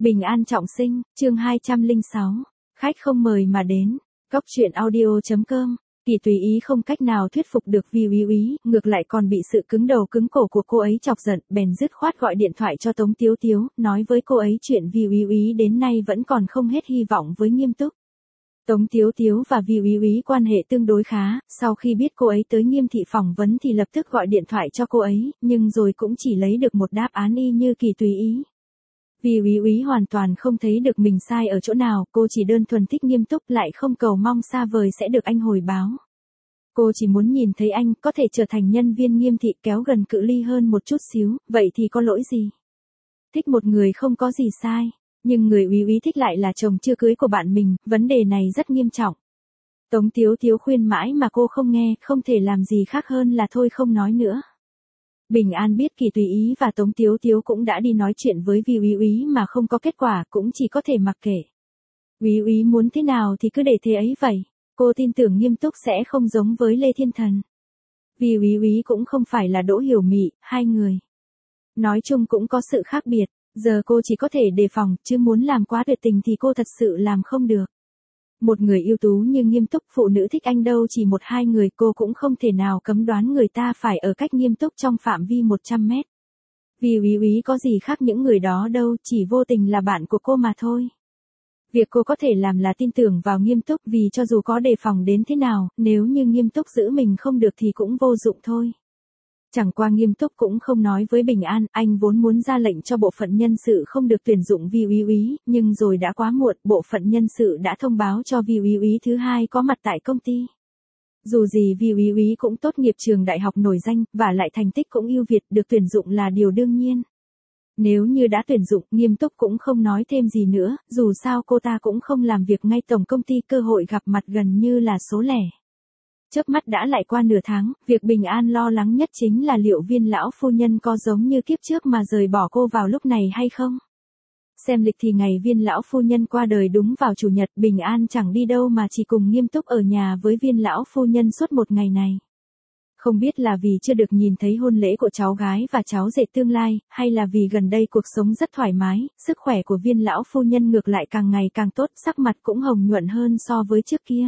Bình an trọng sinh, chương 206. Khách không mời mà đến. Góc truyện audio.com. Kỳ tùy ý không cách nào thuyết phục được Vi Úy Úy, ngược lại còn bị sự cứng đầu cứng cổ của cô ấy chọc giận, bèn dứt khoát gọi điện thoại cho Tống Tiếu Tiếu, nói với cô ấy chuyện Vi Úy Úy đến nay vẫn còn không hết hy vọng với Nghiêm Túc. Tống Tiếu Tiếu và Vi Úy Úy quan hệ tương đối khá, sau khi biết cô ấy tới Nghiêm thị phỏng vấn thì lập tức gọi điện thoại cho cô ấy, nhưng rồi cũng chỉ lấy được một đáp án y như Kỳ tùy ý. Vi Úy Úy hoàn toàn không thấy được mình sai ở chỗ nào, cô chỉ đơn thuần thích Nghiêm Túc lại không cầu mong xa vời sẽ được anh hồi báo. Cô chỉ muốn nhìn thấy anh có thể trở thành nhân viên Nghiêm thị kéo gần cự ly hơn một chút xíu, vậy thì có lỗi gì? Thích một người không có gì sai, nhưng người Úy Úy thích lại là chồng chưa cưới của bạn mình, vấn đề này rất nghiêm trọng. Tống Tiếu Tiếu khuyên mãi mà cô không nghe, không thể làm gì khác hơn là thôi không nói nữa. Bình an biết Kỳ tùy ý và Tống Tiếu Tiếu cũng đã đi nói chuyện với Vi Úy Úy mà không có kết quả, cũng chỉ có thể mặc kệ. Úy Úy muốn thế nào thì cứ để thế ấy vậy. Cô tin tưởng Nghiêm Túc sẽ không giống với Lê Thiên Thần. Vi Úy Úy cũng không phải là Đỗ Hiểu Mị, hai người nói chung cũng có sự khác biệt. Giờ cô chỉ có thể đề phòng, chứ muốn làm quá tuyệt tình thì cô thật sự làm không được. Một người ưu tú như Nghiêm Túc, phụ nữ thích anh đâu chỉ một hai người, cô cũng không thể nào cấm đoán người ta phải ở cách Nghiêm Túc trong phạm vi 100 mét. Vì Úy Úy có gì khác những người đó đâu, chỉ vô tình là bạn của cô mà thôi. Việc cô có thể làm là tin tưởng vào Nghiêm Túc, vì cho dù có đề phòng đến thế nào, nếu như Nghiêm Túc giữ mình không được thì cũng vô dụng thôi. Chẳng qua Nghiêm Túc cũng không nói với Bình an, anh vốn muốn ra lệnh cho bộ phận nhân sự không được tuyển dụng Vi Úy Úy, nhưng rồi đã quá muộn, bộ phận nhân sự đã thông báo cho Vi Úy Úy thứ hai có mặt tại công ty. Dù gì Vi Úy Úy cũng tốt nghiệp trường đại học nổi danh, và lại thành tích cũng ưu việt, được tuyển dụng là điều đương nhiên. Nếu như đã tuyển dụng, Nghiêm Túc cũng không nói thêm gì nữa, dù sao cô ta cũng không làm việc ngay tổng công ty, cơ hội gặp mặt gần như là số lẻ. Chớp mắt đã lại qua nửa tháng, việc Bình an lo lắng nhất chính là liệu Viên lão phu nhân có giống như kiếp trước mà rời bỏ cô vào lúc này hay không. Xem lịch thì ngày Viên lão phu nhân qua đời đúng vào chủ nhật, Bình an chẳng đi đâu mà chỉ cùng Nghiêm Túc ở nhà với Viên lão phu nhân suốt một ngày này. Không biết là vì chưa được nhìn thấy hôn lễ của cháu gái và cháu rể tương lai, hay là vì gần đây cuộc sống rất thoải mái, sức khỏe của Viên lão phu nhân ngược lại càng ngày càng tốt, sắc mặt cũng hồng nhuận hơn so với trước kia.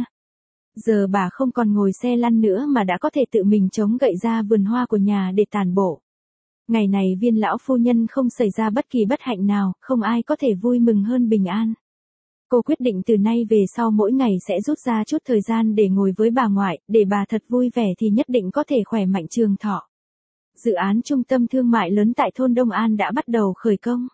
Giờ bà không còn ngồi xe lăn nữa mà đã có thể tự mình chống gậy ra vườn hoa của nhà để tản bộ. Ngày này Viên lão phu nhân không xảy ra bất kỳ bất hạnh nào, không ai có thể vui mừng hơn Bình an. Cô quyết định từ nay về sau mỗi ngày sẽ rút ra chút thời gian để ngồi với bà ngoại, để bà thật vui vẻ thì nhất định có thể khỏe mạnh trường thọ. Dự án trung tâm thương mại lớn tại thôn Đông An đã bắt đầu khởi công.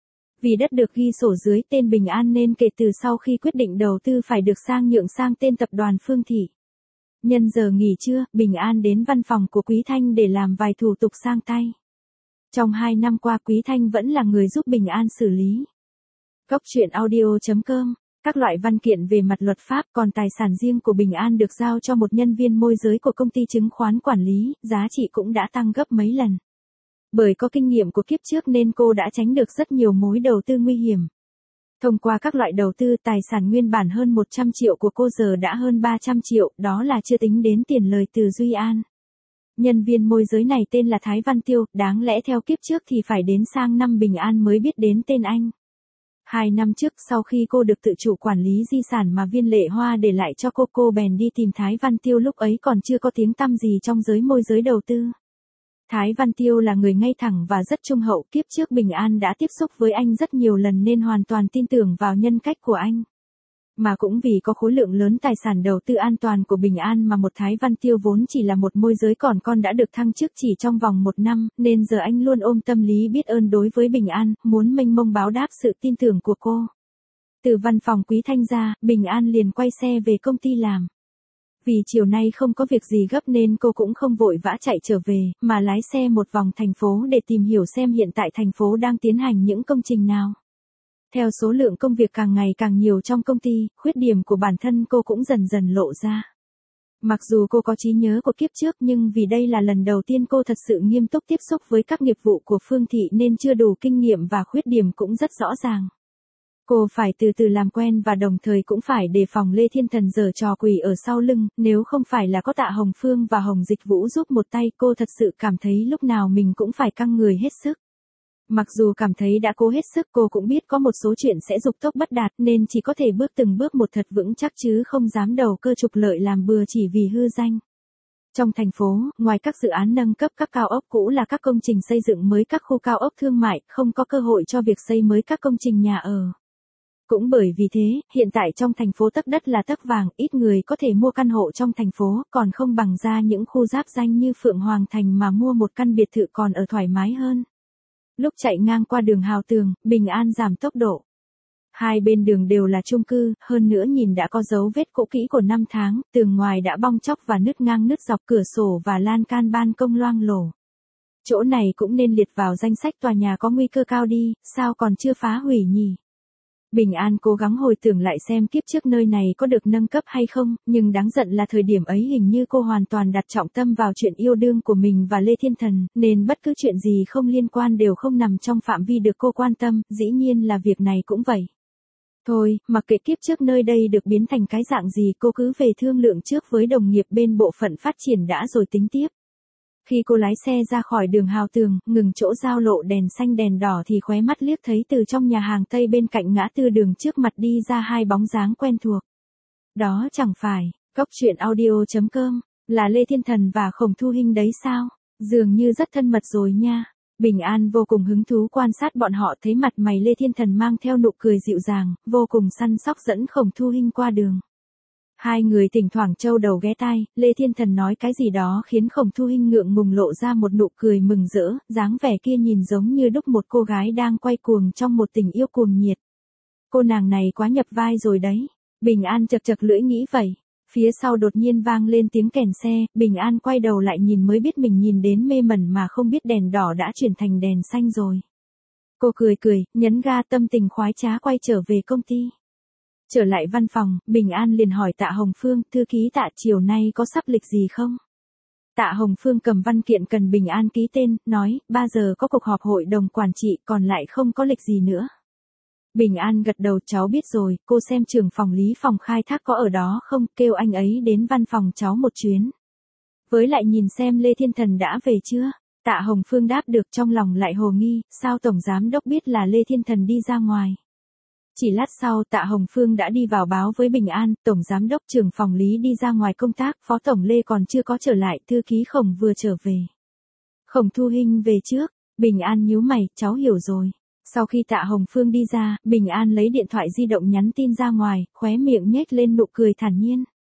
Vì đất được ghi sổ dưới tên Bình an nên kể từ sau khi quyết định đầu tư phải được sang nhượng sang tên tập đoàn Phương Thị. Nhân giờ nghỉ trưa, Bình an đến văn phòng của Quý Thanh để làm vài thủ tục sang tay. Trong 2 năm qua Quý Thanh vẫn là người giúp Bình an xử lý. Góc truyện audio.com. Các loại văn kiện về mặt luật pháp, còn tài sản riêng của Bình an được giao cho một nhân viên môi giới của công ty chứng khoán quản lý, giá trị cũng đã tăng gấp mấy lần. Bởi có kinh nghiệm của kiếp trước nên cô đã tránh được rất nhiều mối đầu tư nguy hiểm. Thông qua các loại đầu tư, tài sản nguyên bản hơn 100 triệu của cô giờ đã hơn 300 triệu, đó là chưa tính đến tiền lời từ Duy An. Nhân viên môi giới này tên là Thái Văn Tiêu, đáng lẽ theo kiếp trước thì phải đến sang năm Bình an mới biết đến tên anh. 2 năm trước, sau khi cô được tự chủ quản lý di sản mà Viên Lệ Hoa để lại cho cô bèn đi tìm Thái Văn Tiêu, lúc ấy còn chưa có tiếng tăm gì trong giới môi giới đầu tư. Thái Văn Tiêu là người ngay thẳng và rất trung hậu, kiếp trước Bình an đã tiếp xúc với anh rất nhiều lần nên hoàn toàn tin tưởng vào nhân cách của anh. Mà cũng vì có khối lượng lớn tài sản đầu tư an toàn của Bình an mà một Thái Văn Tiêu vốn chỉ là một môi giới còn con đã được thăng chức chỉ trong vòng 1 năm, nên giờ anh luôn ôm tâm lý biết ơn đối với Bình an, muốn mênh mông báo đáp sự tin tưởng của cô. Từ văn phòng Quý Thanh ra, Bình an liền quay xe về công ty làm. Vì chiều nay không có việc gì gấp nên cô cũng không vội vã chạy trở về, mà lái xe một vòng thành phố để tìm hiểu xem hiện tại thành phố đang tiến hành những công trình nào. Theo số lượng công việc càng ngày càng nhiều trong công ty, khuyết điểm của bản thân cô cũng dần dần lộ ra. Mặc dù cô có trí nhớ của kiếp trước nhưng vì đây là lần đầu tiên cô thật sự nghiêm túc tiếp xúc với các nghiệp vụ của Phương Thị nên chưa đủ kinh nghiệm và khuyết điểm cũng rất rõ ràng. Cô phải từ từ làm quen và đồng thời cũng phải đề phòng Lê Thiên Thần giở trò quỷ ở sau lưng, nếu không phải là có Tạ Hồng Phương và Hồng Dịch Vũ giúp một tay, cô thật sự cảm thấy lúc nào mình cũng phải căng người hết sức. Mặc dù cảm thấy đã cố hết sức, cô cũng biết có một số chuyện sẽ dục tốc bất đạt nên chỉ có thể bước từng bước một thật vững chắc chứ không dám đầu cơ trục lợi làm bừa chỉ vì hư danh. Trong thành phố, ngoài các dự án nâng cấp các cao ốc cũ là các công trình xây dựng mới các khu cao ốc thương mại, không có cơ hội cho việc xây mới các công trình nhà ở. Cũng bởi vì thế, hiện tại trong thành phố tấc đất là tấc vàng, ít người có thể mua căn hộ trong thành phố, còn không bằng ra những khu giáp danh như Phượng Hoàng Thành mà mua một căn biệt thự còn ở thoải mái hơn. Lúc chạy ngang qua đường Hào Tường, Bình An giảm tốc độ. Hai bên đường đều là chung cư, hơn nữa nhìn đã có dấu vết cũ kỹ của năm tháng, tường ngoài đã bong tróc và nứt ngang nứt dọc, cửa sổ và lan can ban công loang lổ. Chỗ này cũng nên liệt vào danh sách tòa nhà có nguy cơ cao đi, sao còn chưa phá hủy nhỉ? Bình An cố gắng hồi tưởng lại xem kiếp trước nơi này có được nâng cấp hay không, nhưng đáng giận là thời điểm ấy hình như cô hoàn toàn đặt trọng tâm vào chuyện yêu đương của mình và Lê Thiên Thần, nên bất cứ chuyện gì không liên quan đều không nằm trong phạm vi được cô quan tâm, dĩ nhiên là việc này cũng vậy. Thôi, mặc kệ kiếp trước nơi đây được biến thành cái dạng gì, cô cứ về thương lượng trước với đồng nghiệp bên bộ phận phát triển đã rồi tính tiếp. Khi cô lái xe ra khỏi đường Hào Tường, ngừng chỗ giao lộ đèn xanh đèn đỏ thì khóe mắt liếc thấy từ trong nhà hàng Tây bên cạnh ngã tư đường trước mặt đi ra hai bóng dáng quen thuộc. Đó chẳng phải, Cốc Truyện Audio.com, là Lê Thiên Thần và Khổng Thu Hinh đấy sao? Dường như rất thân mật rồi nha. Bình An vô cùng hứng thú quan sát bọn họ, thấy mặt mày Lê Thiên Thần mang theo nụ cười dịu dàng, vô cùng săn sóc dẫn Khổng Thu Hinh qua đường. Hai người thỉnh thoảng trâu đầu ghé tai, Lê Thiên Thần nói cái gì đó khiến Khổng Thu Hinh ngượng ngùng lộ ra một nụ cười mừng rỡ, dáng vẻ kia nhìn giống như đúc một cô gái đang quay cuồng trong một tình yêu cuồng nhiệt. Cô nàng này quá nhập vai rồi đấy. Bình An chật chật lưỡi nghĩ vậy. Phía sau đột nhiên vang lên tiếng kèn xe, Bình An quay đầu lại nhìn mới biết mình nhìn đến mê mẩn mà không biết đèn đỏ đã chuyển thành đèn xanh rồi. Cô cười cười, nhấn ga tâm tình khoái trá quay trở về công ty. Trở lại văn phòng, Bình An liền hỏi Tạ Hồng Phương, thư ký Tạ chiều nay có sắp lịch gì không? Tạ Hồng Phương cầm văn kiện cần Bình An ký tên, nói, 3 giờ có cuộc họp hội đồng quản trị, còn lại không có lịch gì nữa. Bình An gật đầu, cháu biết rồi, cô xem trưởng phòng lý phòng khai thác có ở đó không, kêu anh ấy đến văn phòng cháu một chuyến. Với lại nhìn xem Lê Thiên Thần đã về chưa? Tạ Hồng Phương đáp được, trong lòng lại hồ nghi, sao Tổng Giám Đốc biết là Lê Thiên Thần đi ra ngoài? Chỉ lát sau Tạ Hồng Phương đã đi vào báo với Bình An, Tổng Giám Đốc trưởng phòng lý đi ra ngoài công tác, Phó Tổng Lê còn chưa có trở lại, thư ký Khổng vừa trở về. Khổng Thu Hinh về trước, Bình An nhíu mày, cháu hiểu rồi. Sau khi Tạ Hồng Phương đi ra, Bình An lấy điện thoại di động nhắn tin ra ngoài, khóe miệng nhếch lên nụ cười thản nhiên.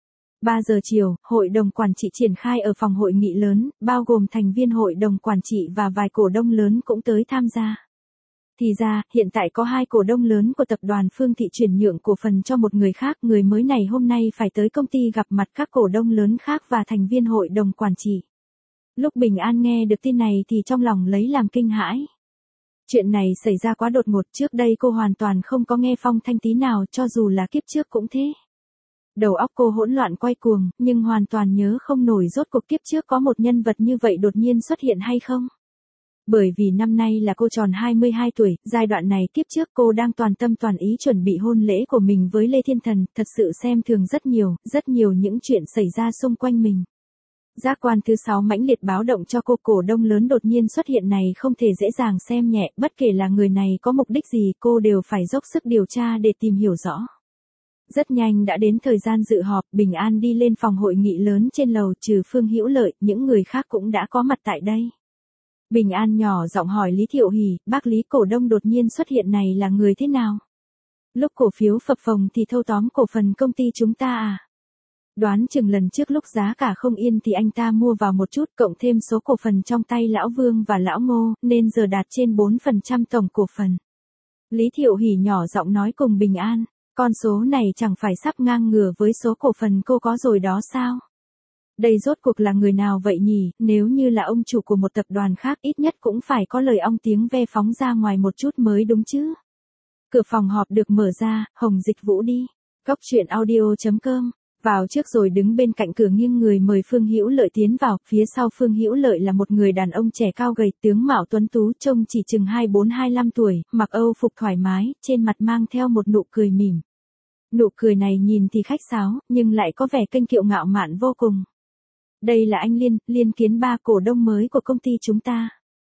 3 giờ chiều, hội đồng quản trị triển khai ở phòng hội nghị lớn, bao gồm thành viên hội đồng quản trị và vài cổ đông lớn cũng tới tham gia. Thì ra, hiện tại có 2 cổ đông lớn của tập đoàn Phương Thị chuyển nhượng cổ phần cho một người khác, người mới này hôm nay phải tới công ty gặp mặt các cổ đông lớn khác và thành viên hội đồng quản trị. Lúc Bình An nghe được tin này thì trong lòng lấy làm kinh hãi. Chuyện này xảy ra quá đột ngột, trước đây cô hoàn toàn không có nghe phong thanh tí nào, cho dù là kiếp trước cũng thế. Đầu óc cô hỗn loạn quay cuồng, nhưng hoàn toàn nhớ không nổi rốt cuộc kiếp trước có một nhân vật như vậy đột nhiên xuất hiện hay không. Bởi vì năm nay là cô tròn 22 tuổi, giai đoạn này kiếp trước cô đang toàn tâm toàn ý chuẩn bị hôn lễ của mình với Lê Thiên Thần, thật sự xem thường rất nhiều những chuyện xảy ra xung quanh mình. Giác quan thứ 6 mãnh liệt báo động cho cô, cổ đông lớn đột nhiên xuất hiện này không thể dễ dàng xem nhẹ, bất kể là người này có mục đích gì cô đều phải dốc sức điều tra để tìm hiểu rõ. Rất nhanh đã đến thời gian dự họp, Bình An đi lên phòng hội nghị lớn trên lầu, trừ Phương Hữu Lợi, những người khác cũng đã có mặt tại đây. Bình An nhỏ giọng hỏi Lý Thiệu Hỷ, bác Lý, cổ đông đột nhiên xuất hiện này là người thế nào? Lúc cổ phiếu phập phồng thì thâu tóm cổ phần công ty chúng ta à? Đoán chừng lần trước lúc giá cả không yên thì anh ta mua vào một chút, cộng thêm số cổ phần trong tay Lão Vương và Lão Ngô, nên giờ đạt trên 4% tổng cổ phần. Lý Thiệu Hỷ nhỏ giọng nói cùng Bình An, con số này chẳng phải sắp ngang ngửa với số cổ phần cô có rồi đó sao? Đây rốt cuộc là người nào vậy nhỉ, nếu như là ông chủ của một tập đoàn khác ít nhất cũng phải có lời ong tiếng ve phóng ra ngoài một chút mới đúng chứ. Cửa phòng họp được mở ra, Hồng Dịch Vũ đi. Cốc Truyện Audio.com, vào trước rồi đứng bên cạnh cửa nghiêng người mời Phương Hữu Lợi tiến vào, phía sau Phương Hữu Lợi là một người đàn ông trẻ cao gầy, tướng mạo tuấn tú, trông chỉ chừng 24-25 tuổi, mặc Âu phục thoải mái, trên mặt mang theo một nụ cười mỉm. Nụ cười này nhìn thì khách sáo, nhưng lại có vẻ kênh kiệu ngạo mạn vô cùng. Đây là anh Liên Kiến, ba cổ đông mới của công ty chúng ta.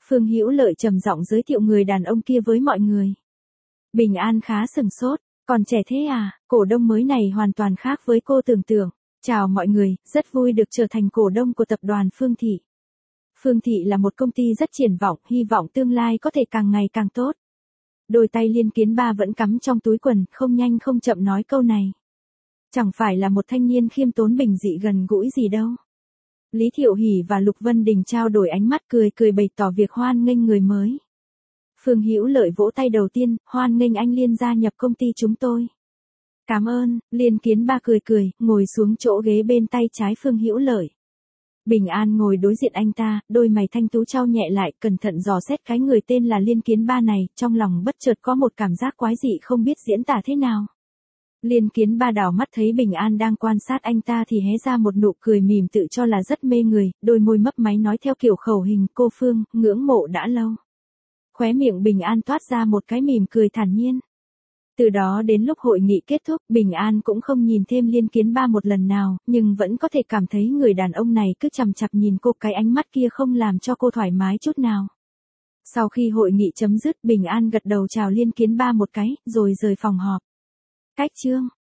Phương Hữu Lợi trầm giọng giới thiệu người đàn ông kia với mọi người. Bình An khá sừng sốt, còn trẻ thế à, cổ đông mới này hoàn toàn khác với cô tưởng tượng. Chào mọi người, rất vui được trở thành cổ đông của tập đoàn Phương Thị. Phương Thị là một công ty rất triển vọng, hy vọng tương lai có thể càng ngày càng tốt. Đôi tay Liên Kiến Ba vẫn cắm trong túi quần, không nhanh không chậm nói câu này. Chẳng phải là một thanh niên khiêm tốn bình dị gần gũi gì đâu. Lý Thiệu Hỷ và Lục Vân Đình trao đổi ánh mắt cười cười bày tỏ việc hoan nghênh người mới. Phương Hữu Lợi vỗ tay đầu tiên, hoan nghênh anh Liên gia nhập công ty chúng tôi. Cảm ơn, Liên Kiến Ba cười cười, ngồi xuống chỗ ghế bên tay trái Phương Hữu Lợi. Bình An ngồi đối diện anh ta, đôi mày thanh tú trao nhẹ lại, cẩn thận dò xét cái người tên là Liên Kiến Ba này, trong lòng bất chợt có một cảm giác quái dị không biết diễn tả thế nào. Liên Kiến Ba đảo mắt thấy Bình An đang quan sát anh ta thì hé ra một nụ cười mỉm tự cho là rất mê người, đôi môi mấp máy nói theo kiểu khẩu hình, cô Phương, ngưỡng mộ đã lâu. Khóe miệng Bình An toát ra một cái mỉm cười thản nhiên. Từ đó đến lúc hội nghị kết thúc, Bình An cũng không nhìn thêm Liên Kiến Ba một lần nào, nhưng vẫn có thể cảm thấy người đàn ông này cứ chằm chằm nhìn cô, cái ánh mắt kia không làm cho cô thoải mái chút nào. Sau khi hội nghị chấm dứt, Bình An gật đầu chào Liên Kiến Ba một cái, rồi rời phòng họp. Cách chương